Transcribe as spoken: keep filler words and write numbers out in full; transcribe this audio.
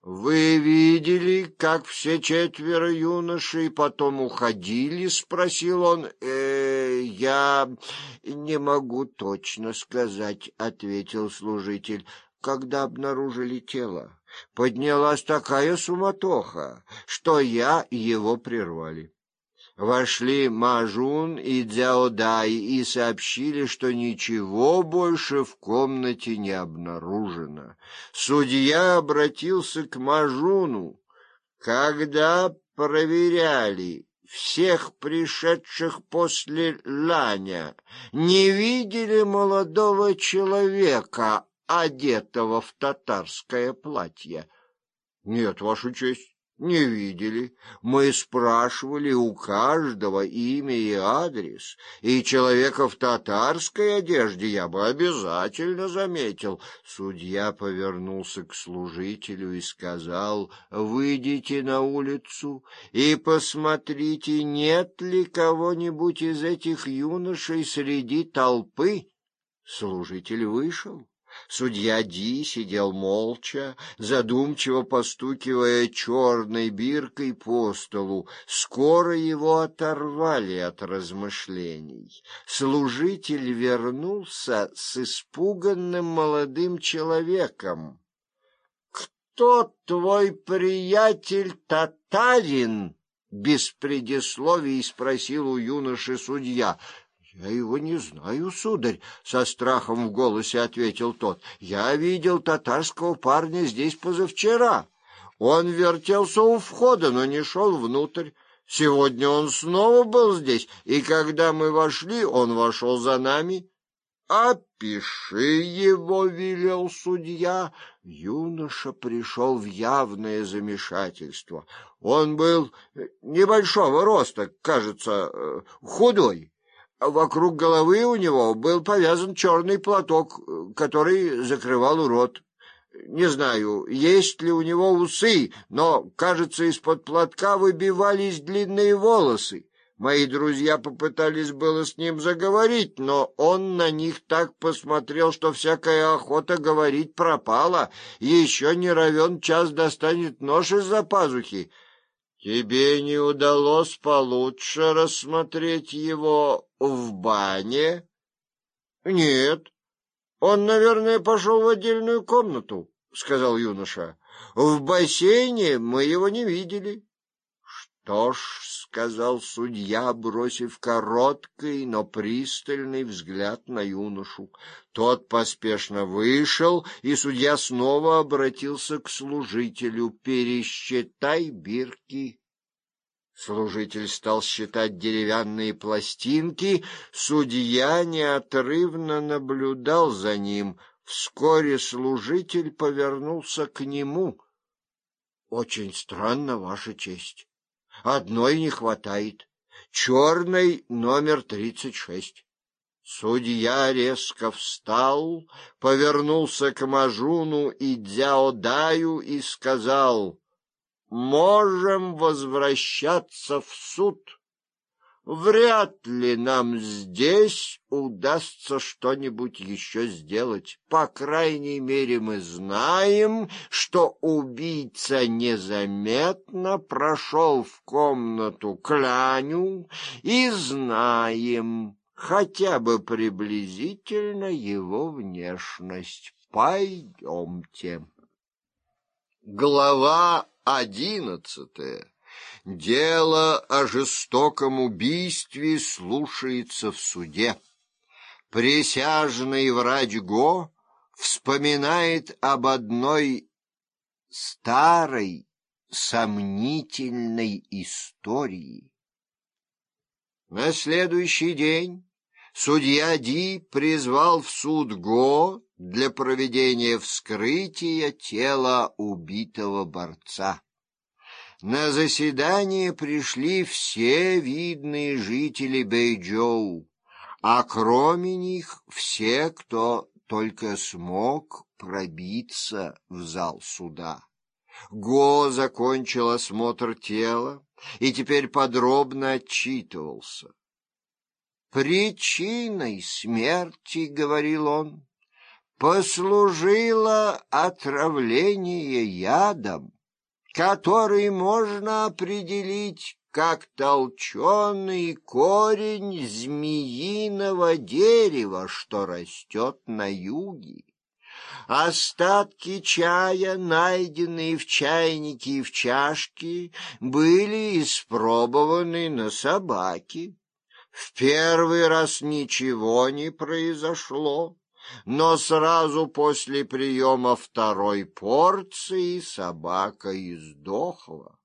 Вы видели, как все четверо юношей потом уходили? — спросил он. э, — Я не могу точно сказать, — ответил служитель. Когда обнаружили тело, поднялась такая суматоха, что я его прервали. Вошли Мажун и Дзяодай и сообщили, что ничего больше в комнате не обнаружено. Судья обратился к Мажуну. Когда проверяли всех пришедших после Ланя, не видели молодого человека, одетого в татарское платье? — Нет, Ваша честь. Не видели. Мы спрашивали у каждого имя и адрес, и человека в татарской одежде я бы обязательно заметил. Судья повернулся к служителю и сказал: «Выйдите на улицу и посмотрите, нет ли кого-нибудь из этих юношей среди толпы». Служитель вышел. Судья Ди сидел молча, задумчиво постукивая черной биркой по столу. Скоро его оторвали от размышлений. Служитель вернулся с испуганным молодым человеком. «Кто твой приятель татарин?» — без предисловий спросил у юноши судья. «Я его не знаю, сударь», — со страхом в голосе ответил тот. «Я видел татарского парня здесь позавчера. Он вертелся у входа, но не шел внутрь. Сегодня он снова был здесь, и когда мы вошли, он вошел за нами». «Опиши его», — велел судья. Юноша пришел в явное замешательство. Он был небольшого роста, кажется, худой. Вокруг головы у него был повязан черный платок, который закрывал рот. Не знаю, есть ли у него усы, но, кажется, из-под платка выбивались длинные волосы. Мои друзья попытались было с ним заговорить, но он на них так посмотрел, что всякая охота говорить пропала. Еще не равен час достанет нож из-за пазухи. Тебе не удалось получше рассмотреть его в бане? Нет. Он, наверное, пошел в отдельную комнату, сказал юноша. В бассейне мы его не видели. Что ж, сказал судья, бросив короткий, но пристальный взгляд на юношу. Тот поспешно вышел, и судья снова обратился к служителю: «Пересчитай бирки». Служитель стал считать деревянные пластинки. Судья неотрывно наблюдал за ним. Вскоре служитель повернулся к нему. «Очень странно, Ваша честь. Одной не хватает. Черной номер тридцать шесть». Судья резко встал, повернулся к Мажуну и Дзяодаю и сказал: «Можем возвращаться в суд. Вряд ли нам здесь удастся что-нибудь еще сделать. По крайней мере, мы знаем, что убийца незаметно прошел в комнату к Ляню, и знаем хотя бы приблизительно его внешность. Пойдемте». Глава одиннадцатая. Дело о жестоком убийстве слушается в суде. Присяжный врач Го вспоминает об одной старой, сомнительной истории. На следующий день судья Ди призвал в суд Го для проведения вскрытия тела убитого борца. На заседание пришли все видные жители Бэйчжоу, а кроме них все, кто только смог пробиться в зал суда. Го закончил осмотр тела и теперь подробно отчитывался. «Причиной смерти, — говорил он, — послужило отравление ядом, который можно определить как толченый корень змеиного дерева, что растет на юге. Остатки чая, найденные в чайнике и в чашке, были испробованы на собаке. В первый раз ничего не произошло, но сразу после приема второй порции собака издохла.